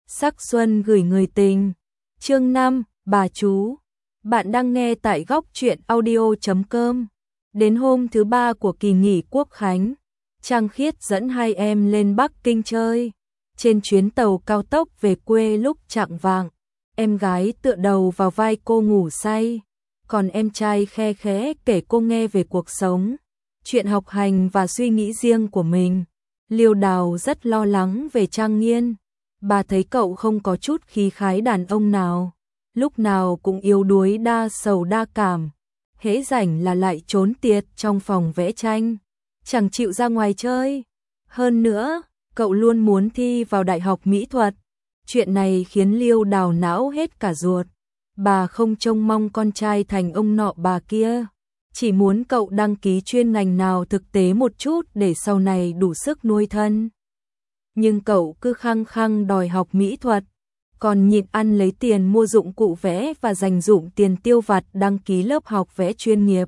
Sắc xuân gửi người tình. Chương 5, bà chú. Bạn đang nghe tại góc truyện audio.com. Đến hôm thứ 3 của kỳ nghỉ Quốc khánh, Trang Khiết dẫn hai em lên Bắc Kinh chơi. Trên chuyến tàu cao tốc về quê lúc chạng vạng, em gái tựa đầu vào vai cô ngủ say, còn em trai khe khẽ kể cô nghe về cuộc sống, chuyện học hành và suy nghĩ riêng của mình. Liêu Đào rất lo lắng về Trang Nghiên. Bà thấy cậu không có chút khí khái đàn ông nào, lúc nào cũng yếu đuối đa sầu đa cảm, hễ rảnh là lại trốn tiệt trong phòng vẽ tranh, chẳng chịu ra ngoài chơi. Hơn nữa, cậu luôn muốn thi vào Đại học Mỹ thuật. Chuyện này khiến Liêu Đào não hết cả ruột. Bà không trông mong con trai thành ông nọ bà kia, chỉ muốn cậu đăng ký chuyên ngành nào thực tế một chút để sau này đủ sức nuôi thân. Nhưng cậu cứ khăng khăng đòi học mỹ thuật, còn nhịn ăn lấy tiền mua dụng cụ vẽ và dành dụm tiền tiêu vặt đăng ký lớp học vẽ chuyên nghiệp.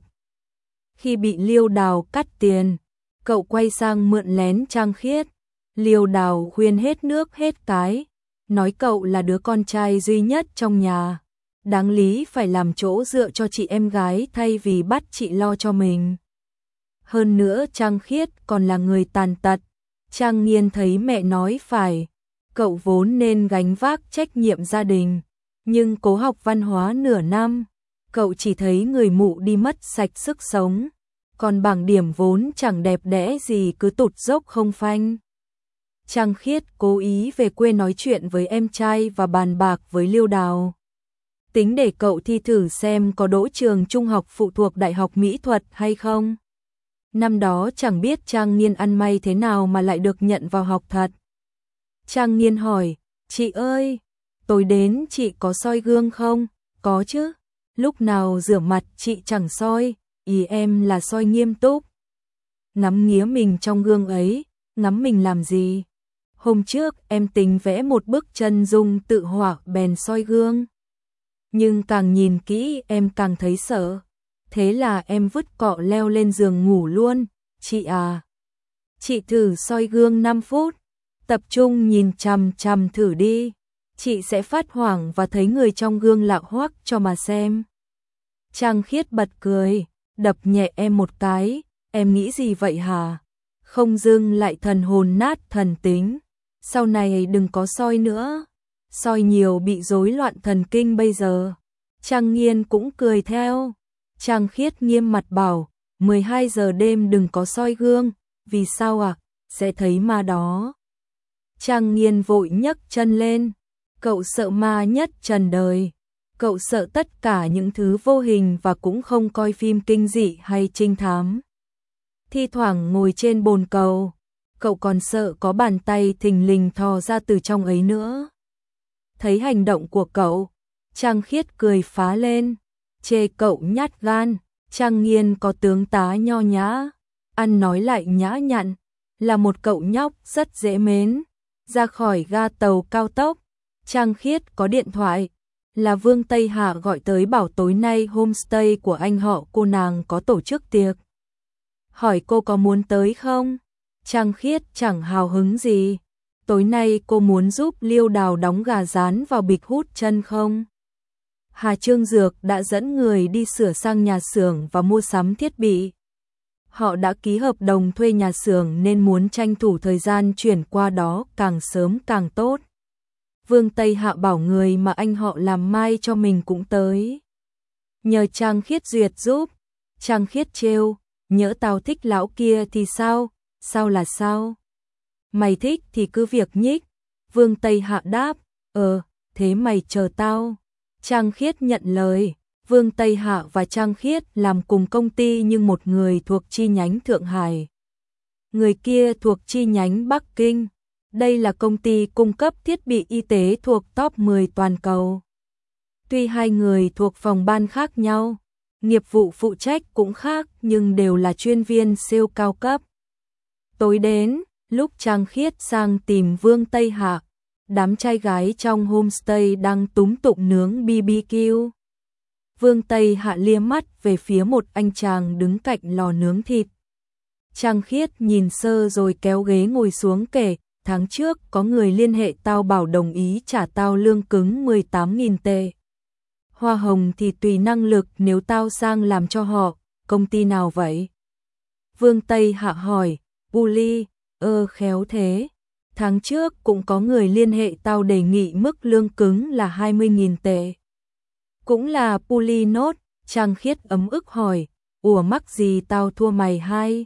Khi bị Liêu Đào cắt tiền, cậu quay sang mượn lén Trang Khiết. Liêu Đào khuyên hết nước hết cái, nói cậu là đứa con trai duy nhất trong nhà, đáng lý phải làm chỗ dựa cho chị em gái thay vì bắt chị lo cho mình. Hơn nữa Trang Khiết còn là người tàn tật. Trang Nghiên thấy mẹ nói phải, cậu vốn nên gánh vác trách nhiệm gia đình, nhưng cố học văn hóa nửa năm, cậu chỉ thấy người mụ đi mất sạch sức sống, còn bảng điểm vốn chẳng đẹp đẽ gì cứ tụt dốc không phanh. Trang Khiết cố ý về quê nói chuyện với em trai và bàn bạc với Liêu Đào, tính để cậu thi thử xem có đỗ trường trung học phụ thuộc Đại học Mỹ thuật hay không. Năm đó chẳng biết Trang Nghiên ăn may thế nào mà lại được nhận vào học thật. Trang Nghiên hỏi, chị ơi, tối đến chị có soi gương không? Có chứ, lúc nào rửa mặt chị chẳng soi, ý em là soi nghiêm túc. Ngắm nghía mình trong gương ấy, ngắm mình làm gì? Hôm trước em tính vẽ một bức chân dung tự họa bèn soi gương. Nhưng càng nhìn kỹ em càng thấy sợ. Thế là em vứt cọ leo lên giường ngủ luôn. Chị à, chị thử soi gương 5 phút, tập trung nhìn chằm chằm thử đi, chị sẽ phát hoảng và thấy người trong gương lạ hoắc cho mà xem. Trang Khiết bật cười, đập nhẹ em một cái, em nghĩ gì vậy hả? Không dưng lại thần hồn nát thần tính, sau này đừng có soi nữa, soi nhiều bị rối loạn thần kinh bây giờ. Trang Nghiên cũng cười theo. Trang Khiết nghiêm mặt bảo, 12 giờ đêm đừng có soi gương, vì sao ạ? Sẽ thấy ma đó. Trang Nghiên vội nhấc chân lên, cậu sợ ma nhất trần đời, cậu sợ tất cả những thứ vô hình và cũng không coi phim kinh dị hay trinh thám. Thi thoảng ngồi trên bồn cầu, cậu còn sợ có bàn tay thình lình thò ra từ trong ấy nữa. Thấy hành động của cậu, Trang Khiết cười phá lên, chê cậu nhát gan. Trang Nghiên có tướng tá nho nhã, ăn nói lại nhã nhặn, là một cậu nhóc rất dễ mến. Ra khỏi ga tàu cao tốc, Trang Khiết có điện thoại, là Vương Tây Hạ gọi tới bảo tối nay homestay của anh họ cô nàng có tổ chức tiệc. Hỏi cô có muốn tới không? Trang Khiết chẳng hào hứng gì. Tối nay cô muốn giúp Liêu Đào đóng gà rán vào bịch hút chân không? Hà Trương Dược đã dẫn người đi sửa sang nhà xưởng và mua sắm thiết bị. Họ đã ký hợp đồng thuê nhà xưởng nên muốn tranh thủ thời gian chuyển qua đó càng sớm càng tốt. Vương Tây Hạ bảo người mà anh họ làm mai cho mình cũng tới. Nhờ Trang Khiết duyệt giúp. Trang Khiết trêu, nhỡ tao thích lão kia thì sao? Sao là sao? Mày thích thì cứ việc nhích. Vương Tây Hạ đáp, thế mày chờ tao. Trang Khiết nhận lời. Vương Tây Hạ và Trang Khiết làm cùng công ty nhưng một người thuộc chi nhánh Thượng Hải, người kia thuộc chi nhánh Bắc Kinh. Đây là công ty cung cấp thiết bị y tế thuộc top 10 toàn cầu. Tuy hai người thuộc phòng ban khác nhau, nghiệp vụ phụ trách cũng khác nhưng đều là chuyên viên sale cao cấp. Tối đến, lúc Trang Khiết sang tìm Vương Tây Hạ, đám trai gái trong homestay đang túm tụng nướng BBQ. Vương Tây Hạ liếc mắt về phía một anh chàng đứng cạnh lò nướng thịt. Trang Khiết nhìn sơ rồi kéo ghế ngồi xuống kể, tháng trước có người liên hệ tao bảo đồng ý trả tao lương cứng 18.000 tệ. Hoa hồng thì tùy năng lực nếu tao sang làm cho họ, công ty nào vậy? Vương Tây Hạ hỏi, Puli, khéo thế. Tháng trước cũng có người liên hệ tao đề nghị mức lương cứng là 20.000 tệ. Cũng là Puli nốt, Trang Khiết ấm ức hỏi, ủa mắc gì tao thua mày hay?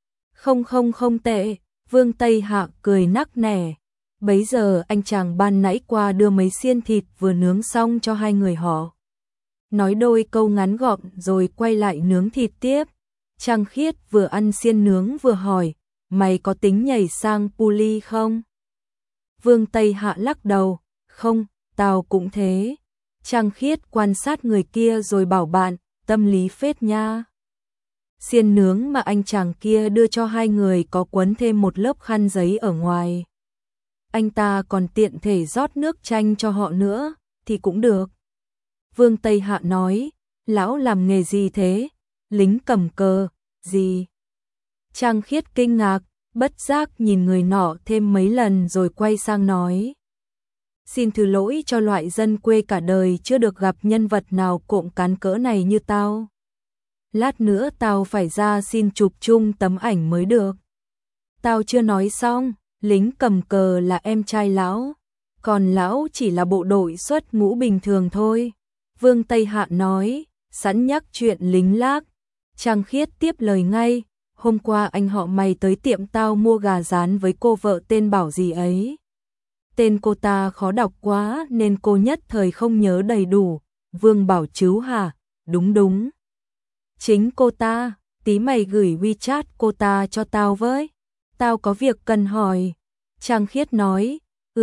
Không tệ, Vương Tây Hạ cười nắc nẻ. Bấy giờ anh chàng ban nãy qua đưa mấy xiên thịt vừa nướng xong cho hai người họ. Nói đôi câu ngắn gọn rồi quay lại nướng thịt tiếp. Trang Khiết vừa ăn xiên nướng vừa hỏi, mày có tính nhảy sang Puli không? Vương Tây Hạ lắc đầu, không, tao cũng thế. Trang Khiết quan sát người kia rồi bảo bạn, tâm lý phết nha. Xiên nướng mà anh chàng kia đưa cho hai người có quấn thêm một lớp khăn giấy ở ngoài. Anh ta còn tiện thể rót nước chanh cho họ nữa, thì cũng được. Vương Tây Hạ nói, lão làm nghề gì thế? Lính cầm cờ, gì? Trang Khiết kinh ngạc, bất giác nhìn người nọ thêm mấy lần rồi quay sang nói. Xin thứ lỗi cho loại dân quê cả đời chưa được gặp nhân vật nào cộm cán cỡ này như tao. Lát nữa tao phải ra xin chụp chung tấm ảnh mới được. Tao chưa nói xong, lính cầm cờ là em trai lão, còn lão chỉ là bộ đội xuất ngũ bình thường thôi. Vương Tây Hạ nói, sẵn nhắc chuyện lính lác. Trang Khiết tiếp lời ngay, hôm qua anh họ mày tới tiệm tao mua gà rán với cô vợ tên Bảo gì ấy. Tên cô ta khó đọc quá nên cô nhất thời không nhớ đầy đủ. Vương Bảo chứ hả? Đúng. Chính cô ta, tí mày gửi WeChat cô ta cho tao với. Tao có việc cần hỏi. Trang Khiết nói,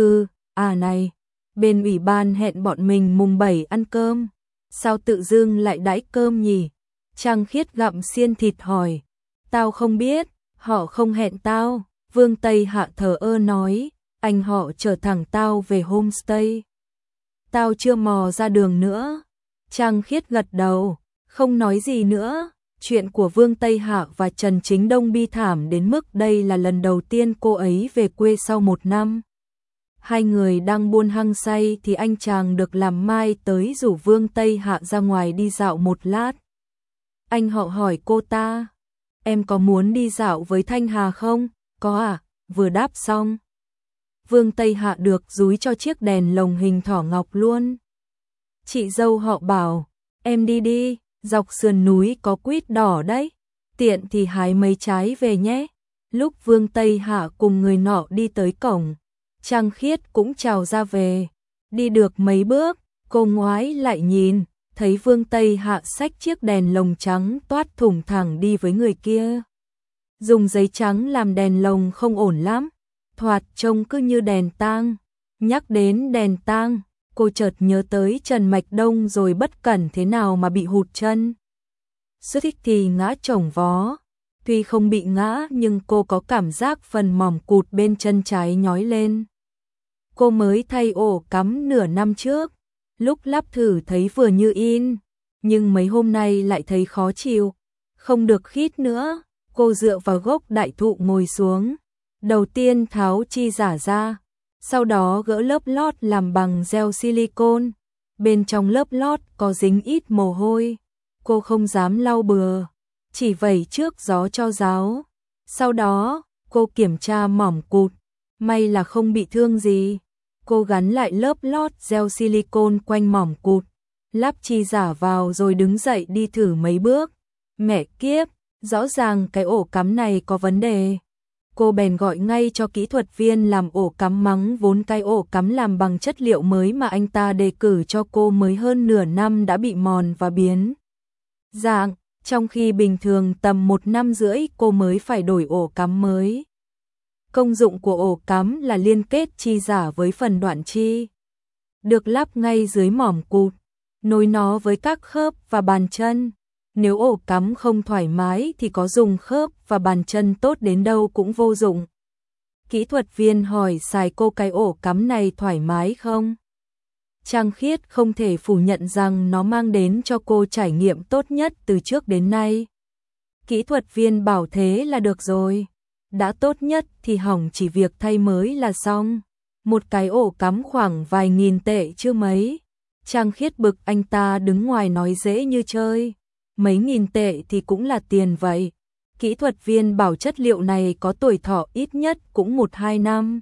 này, bên ủy ban hẹn bọn mình mùng 7 ăn cơm. Sao tự dưng lại đãi cơm nhỉ? Trang Khiết gặm xiên thịt hỏi. Tao không biết, họ không hẹn tao. Vương Tây Hạ thờ ơ nói, anh họ chở thẳng tao về homestay. Tao chưa mò ra đường nữa. Trang Khiết gật đầu, không nói gì nữa. Chuyện của Vương Tây Hạ và Trần Chính Đông bi thảm đến mức đây là lần đầu tiên cô ấy về quê sau 1 năm. Hai người đang buôn hăng say thì anh chàng được làm mai tới rủ Vương Tây Hạ ra ngoài đi dạo một lát. Anh họ hỏi cô ta, em có muốn đi dạo với Thanh Hà không? Có à, vừa đáp xong. Vương Tây Hạ được dúi cho chiếc đèn lồng hình thỏ ngọc luôn. Chị dâu họ bảo, em đi, dọc sườn núi có quýt đỏ đấy, tiện thì hái mấy trái về nhé. Lúc Vương Tây Hạ cùng người nọ đi tới cổng, Trang Khiết cũng chào ra về. Đi được mấy bước, cô ngoái lại nhìn, thấy Vương Tây Hạ xách chiếc đèn lồng trắng toát thủng thẳng đi với người kia. Dùng giấy trắng làm đèn lồng không ổn lắm, thoạt trông cứ như đèn tang. Nhắc đến đèn tang, cô chợt nhớ tới Trần Mạch Đông rồi bất cẩn thế nào mà bị hụt chân. Suýt thích thì ngã chồng vó. Tuy không bị ngã nhưng cô có cảm giác phần mỏm cụt bên chân trái nhói lên. Cô mới thay ổ cắm nửa năm trước, lúc lắp thử thấy vừa như in, nhưng mấy hôm nay lại thấy khó chịu, không được khít nữa. Cô dựa vào gốc đại thụ ngồi xuống, đầu tiên tháo chi giả ra, sau đó gỡ lớp lót làm bằng gel silicone. Bên trong lớp lót có dính ít mồ hôi, cô không dám lau bừa, chỉ vẩy trước gió cho ráo. Sau đó, cô kiểm tra mỏm cụt, may là không bị thương gì. Cô gắn lại lớp lót gel silicone quanh mỏm cụt, lắp chi giả vào rồi đứng dậy đi thử mấy bước. Mẹ kiếp, rõ ràng cái ổ cắm này có vấn đề. Cô bèn gọi ngay cho kỹ thuật viên làm ổ cắm mắng vốn cái ổ cắm làm bằng chất liệu mới mà anh ta đề cử cho cô mới hơn nửa năm đã bị mòn và biến dạng, trong khi bình thường tầm 1 năm rưỡi cô mới phải đổi ổ cắm mới. Công dụng của ổ cắm là liên kết chi giả với phần đoạn chi, được lắp ngay dưới mỏm cụt, nối nó với các khớp và bàn chân. Nếu ổ cắm không thoải mái thì có dùng khớp và bàn chân tốt đến đâu cũng vô dụng. Kỹ thuật viên hỏi xài cô cái ổ cắm này thoải mái không? Trang Khiết không thể phủ nhận rằng nó mang đến cho cô trải nghiệm tốt nhất từ trước đến nay. Kỹ thuật viên bảo thế là được rồi. đã tốt nhất thì hỏng chỉ việc thay mới là xong. Một cái ổ cắm khoảng vài nghìn tệ chưa mấy. Trang Khiết bực anh ta đứng ngoài nói dễ như chơi. Mấy nghìn tệ thì cũng là tiền vậy. Kỹ thuật viên bảo chất liệu này có tuổi thọ ít nhất cũng 1-2 năm.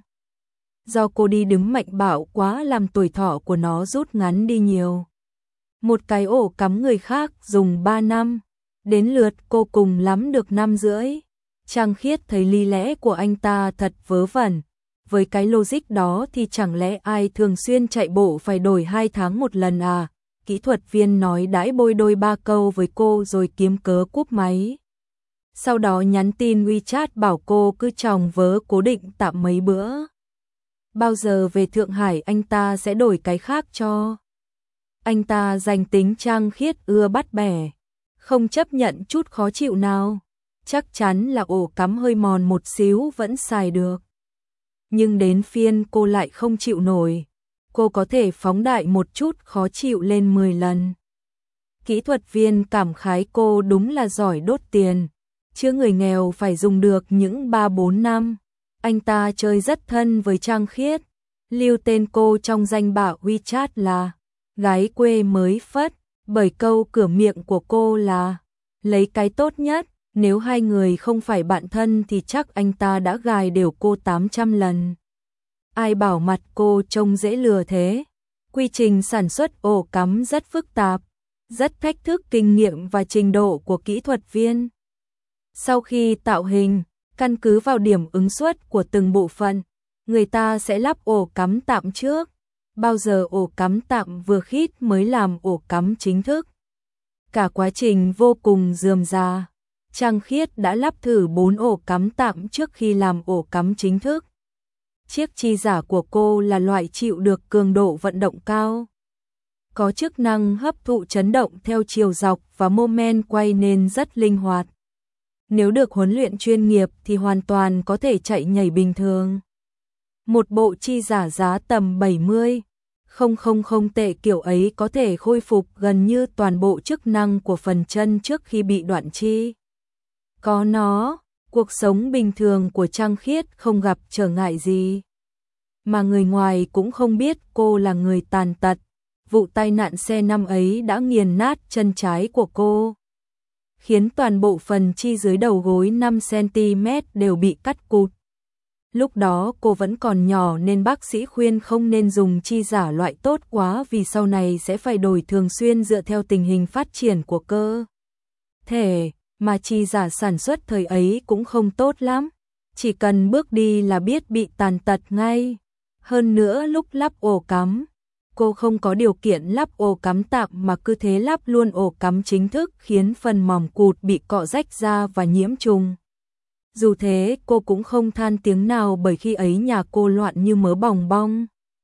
Do cô đi đứng mạnh bạo quá làm tuổi thọ của nó rút ngắn đi nhiều. Một cái ổ cắm người khác dùng 3 năm. Đến lượt cô cùng lắm được 5 rưỡi. Trang Khiết thấy lý lẽ của anh ta thật vớ vẩn. Với cái logic đó thì chẳng lẽ ai thường xuyên chạy bộ phải đổi 2 tháng một lần à? Kỹ thuật viên nói đãi bôi đôi 3 câu với cô rồi kiếm cớ cúp máy. Sau đó nhắn tin WeChat bảo cô cứ tròng vớ cố định tạm mấy bữa. Bao giờ về Thượng Hải anh ta sẽ đổi cái khác cho. Anh ta danh tính Trang Khiết ưa bắt bẻ, không chấp nhận chút khó chịu nào. Chắc chắn là ổ cắm hơi mòn một xíu vẫn xài được. Nhưng đến phiên cô lại không chịu nổi. Cô có thể phóng đại một chút khó chịu lên 10 lần. Kỹ thuật viên cảm khái cô đúng là giỏi đốt tiền. Chứ người nghèo phải dùng được những 3-4 năm. Anh ta chơi rất thân với Trang Khiết. Lưu tên cô trong danh bạ WeChat là gái quê mới phất. Bởi câu cửa miệng của cô là lấy cái tốt nhất. Nếu hai người không phải bạn thân thì chắc anh ta đã gài đều cô 800 lần. Ai bảo mặt cô trông dễ lừa thế. Quy trình sản xuất ổ cắm rất phức tạp, rất thách thức kinh nghiệm và trình độ của kỹ thuật viên. Sau khi tạo hình, căn cứ vào điểm ứng suất của từng bộ phận, người ta sẽ lắp ổ cắm tạm trước. Bao giờ ổ cắm tạm vừa khít mới làm ổ cắm chính thức. Cả quá trình vô cùng rườm rà. Trang Khiết đã lắp thử 4 ổ cắm tạm trước khi làm ổ cắm chính thức. Chiếc chi giả của cô là loại chịu được cường độ vận động cao. Có chức năng hấp thụ chấn động theo chiều dọc và mô men quay nên rất linh hoạt. Nếu được huấn luyện chuyên nghiệp thì hoàn toàn có thể chạy nhảy bình thường. Một bộ chi giả giá tầm 70.000 tệ kiểu ấy có thể khôi phục gần như toàn bộ chức năng của phần chân trước khi bị đoạn chi. Có nó, cuộc sống bình thường của Trang Khiết không gặp trở ngại gì. Mà người ngoài cũng không biết cô là người tàn tật. Vụ tai nạn xe năm ấy đã nghiền nát chân trái của cô, khiến toàn bộ phần chi dưới đầu gối 5cm đều bị cắt cụt. Lúc đó cô vẫn còn nhỏ nên bác sĩ khuyên không nên dùng chi giả loại tốt quá vì sau này sẽ phải đổi thường xuyên dựa theo tình hình phát triển của cơ thể. Mà chi giả sản xuất thời ấy cũng không tốt lắm, chỉ cần bước đi là biết bị tàn tật ngay. Hơn nữa lúc lắp ổ cắm, cô không có điều kiện lắp ổ cắm tạm mà cứ thế lắp luôn ổ cắm chính thức khiến phần mỏm cụt bị cọ rách ra và nhiễm trùng. Dù thế cô cũng không than tiếng nào bởi khi ấy nhà cô loạn như mớ bòng bong.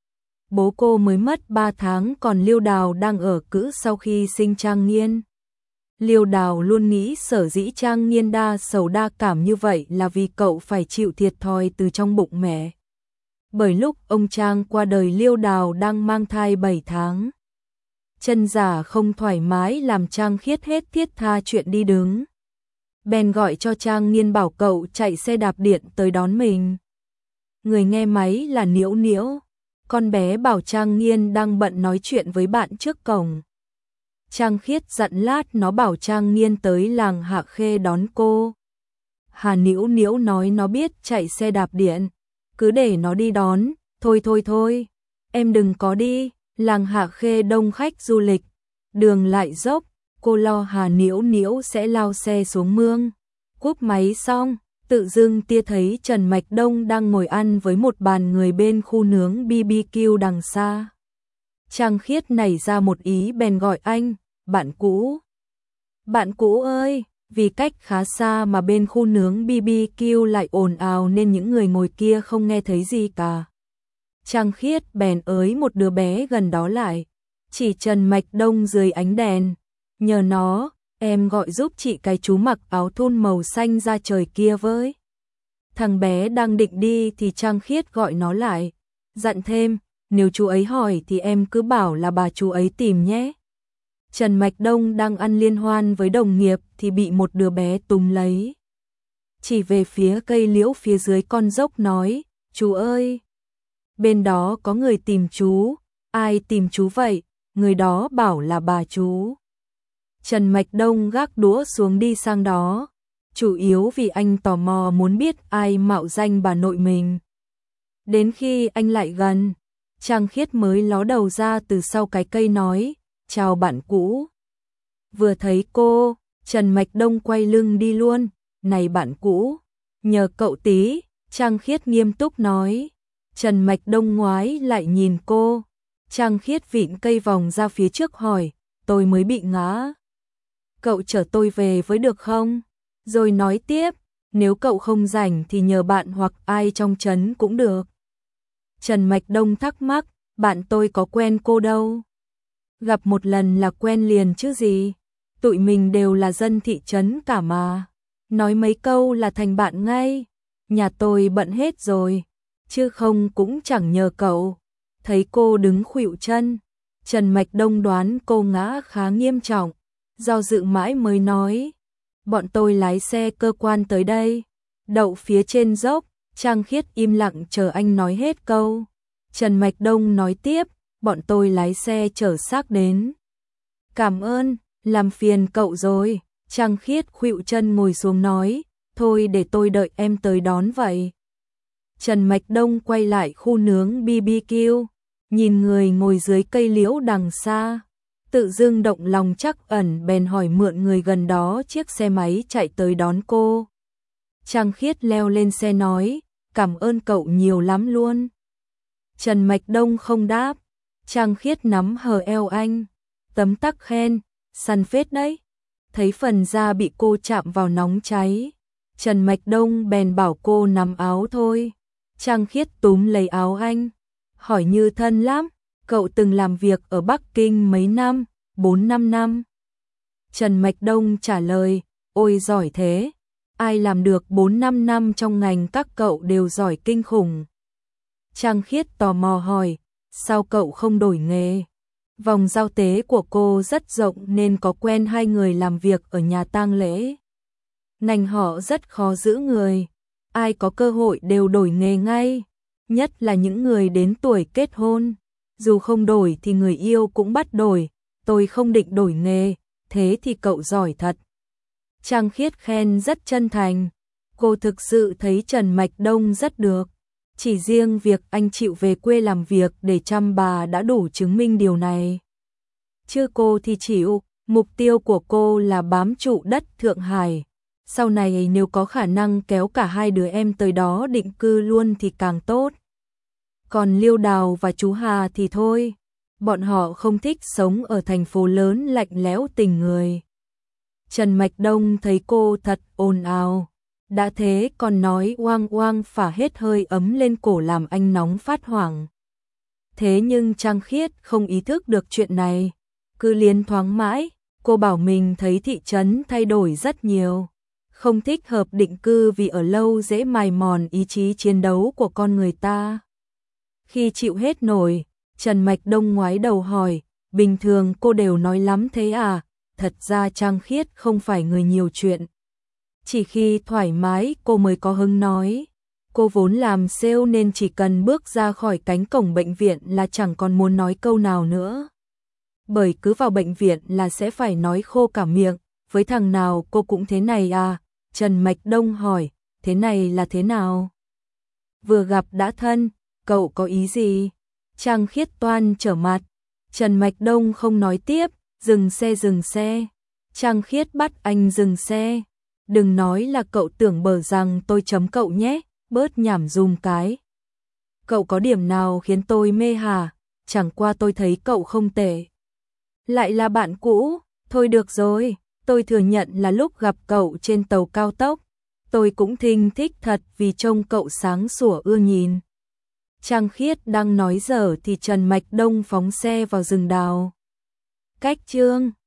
Bố cô mới mất 3 tháng còn Liêu Đào đang ở cữ sau khi sinh Trang Nghiên. Liêu Đào luôn nghĩ sở dĩ Trang Nghiên đa sầu đa cảm như vậy là vì cậu phải chịu thiệt thòi từ trong bụng mẹ. Bởi lúc ông Trang qua đời Liêu Đào đang mang thai 7 tháng. Chân giả không thoải mái làm Trang Khiết hết thiết tha chuyện đi đứng. Bèn gọi cho Trang Nghiên bảo cậu chạy xe đạp điện tới đón mình. Người nghe máy là Niễu Niễu. Con bé bảo Trang Nghiên đang bận nói chuyện với bạn trước cổng. Trang Khiết dặn lát nó bảo Trang Nghiên tới làng Hạ Khê đón cô. Hà Niễu Niễu nói nó biết chạy xe đạp điện, cứ để nó đi đón. Thôi, em đừng có đi, làng Hạ Khê đông khách du lịch, đường lại dốc, cô lo Hà Niễu Niễu sẽ lao xe xuống mương. Cúp máy xong, tự dưng tia thấy Trần Mạch Đông đang ngồi ăn với một bàn người bên khu nướng BBQ đằng xa. Trang Khiết nảy ra một ý bèn gọi anh, bạn cũ. Bạn cũ ơi, vì cách khá xa mà bên khu nướng BBQ lại ồn ào nên những người ngồi kia không nghe thấy gì cả. Trang Khiết bèn ới một đứa bé gần đó lại, chỉ Trần Mạch Đông dưới ánh đèn. Nhờ nó, em gọi giúp chị cái chú mặc áo thun màu xanh da trời kia với. Thằng bé đang định đi thì Trang Khiết gọi nó lại, dặn thêm, nếu chú ấy hỏi thì em cứ bảo là bà chú ấy tìm nhé. Trần Mạch Đông đang ăn liên hoan với đồng nghiệp thì bị một đứa bé túm lấy. chỉ về phía cây liễu phía dưới con dốc nói, chú ơi, bên đó có người tìm chú. Ai tìm chú vậy? Người đó bảo là bà chú. Trần Mạch Đông gác đũa xuống đi sang đó, chủ yếu vì anh tò mò muốn biết ai mạo danh bà nội mình. Đến khi anh lại gần, Trang Khiết mới ló đầu ra từ sau cái cây nói, chào bạn cũ. Vừa thấy cô, Trần Mạch Đông quay lưng đi luôn, này bạn cũ, nhờ cậu tí, Trang Khiết nghiêm túc nói. Trần Mạch Đông ngoái lại nhìn cô, Trang Khiết vịn cây vòng ra phía trước hỏi, tôi mới bị ngã. Cậu chở tôi về với được không? Rồi nói tiếp, nếu cậu không rảnh thì nhờ bạn hoặc ai trong trấn cũng được. Trần Mạch Đông thắc mắc, bạn tôi có quen cô đâu. Gặp một lần là quen liền chứ gì. Tụi mình đều là dân thị trấn cả mà. Nói mấy câu là thành bạn ngay. Nhà tôi bận hết rồi, chứ không cũng chẳng nhờ cậu. Thấy cô đứng khuỵu chân, Trần Mạch Đông đoán cô ngã khá nghiêm trọng. Do dự mãi mới nói, bọn tôi lái xe cơ quan tới đây, đậu phía trên dốc. Trang Khiết im lặng chờ anh nói hết câu. Trần Mạch Đông nói tiếp, bọn tôi lái xe chở xác đến. Cảm ơn, làm phiền cậu rồi. Trang Khiết khuỵu chân ngồi xuống nói, thôi để tôi đợi em tới đón vậy. Trần Mạch Đông quay lại khu nướng BBQ, nhìn người ngồi dưới cây liễu đằng xa. Tự dưng động lòng trắc ẩn bèn hỏi mượn người gần đó chiếc xe máy chạy tới đón cô. Trang Khiết leo lên xe nói, cảm ơn cậu nhiều lắm luôn. Trần Mạch Đông không đáp, Trang Khiết nắm hờ eo anh, tấm tắc khen, săn phết đấy. Thấy phần da bị cô chạm vào nóng cháy, Trần Mạch Đông bèn bảo cô nắm áo thôi. Trang Khiết túm lấy áo anh, hỏi như thân lắm, cậu từng làm việc ở Bắc Kinh mấy năm, 4-5 năm. Trần Mạch Đông trả lời, ôi giỏi thế, ai làm được 4-5 năm trong ngành các cậu đều giỏi kinh khủng. Trang Khiết tò mò hỏi, sao cậu không đổi nghề? Vòng giao tế của cô rất rộng nên có quen 2 người làm việc ở nhà tang lễ. Ngành họ rất khó giữ người, ai có cơ hội đều đổi nghề ngay, nhất là những người đến tuổi kết hôn. Dù không đổi thì người yêu cũng bắt đổi, tôi không định đổi nghề, thế thì cậu giỏi thật. Trang Khiết khen rất chân thành, cô thực sự thấy Trần Mạch Đông rất được. Chỉ riêng việc anh chịu về quê làm việc để chăm bà đã đủ chứng minh điều này. Chứ cô thì chịu, mục tiêu của cô là bám trụ đất Thượng Hải. Sau này nếu có khả năng kéo cả 2 đứa em tới đó định cư luôn thì càng tốt. Còn Liêu Đào và chú Hà thì thôi, bọn họ không thích sống ở thành phố lớn lạnh lẽo tình người. Trần Mạch Đông thấy cô thật ồn ào, đã thế còn nói oang oang phả hết hơi ấm lên cổ làm anh nóng phát hoảng. Thế nhưng Trang Khiết không ý thức được chuyện này, cứ liến thoáng mãi, cô bảo mình thấy thị trấn thay đổi rất nhiều, không thích hợp định cư vì ở lâu dễ mài mòn ý chí chiến đấu của con người ta. Khi chịu hết nổi, Trần Mạch Đông ngoái đầu hỏi, bình thường cô đều nói lắm thế à? Thật ra Trang Khiết không phải người nhiều chuyện. Chỉ khi thoải mái cô mới có hứng nói. Cô vốn làm sale nên chỉ cần bước ra khỏi cánh cổng bệnh viện là chẳng còn muốn nói câu nào nữa. Bởi cứ vào bệnh viện là sẽ phải nói khô cả miệng, với thằng nào cô cũng thế này à? Trần Mạch Đông hỏi, thế này là thế nào? Vừa gặp đã thân, cậu có ý gì? Trang Khiết toan trở mặt. Trần Mạch Đông không nói tiếp, dừng xe. Trang Khiết bắt anh dừng xe. Đừng nói là cậu tưởng bờ rằng tôi chấm cậu nhé, bớt nhảm dùm cái. Cậu có điểm nào khiến tôi mê hả? Chẳng qua tôi thấy cậu không tệ. Lại là bạn cũ, thôi được rồi, tôi thừa nhận là lúc gặp cậu trên tàu cao tốc, tôi cũng thinh thích thật vì trông cậu sáng sủa ưa nhìn. Trang Khiết đang nói dở thì Trần Mạch Đông phóng xe vào rừng đào. Cách chương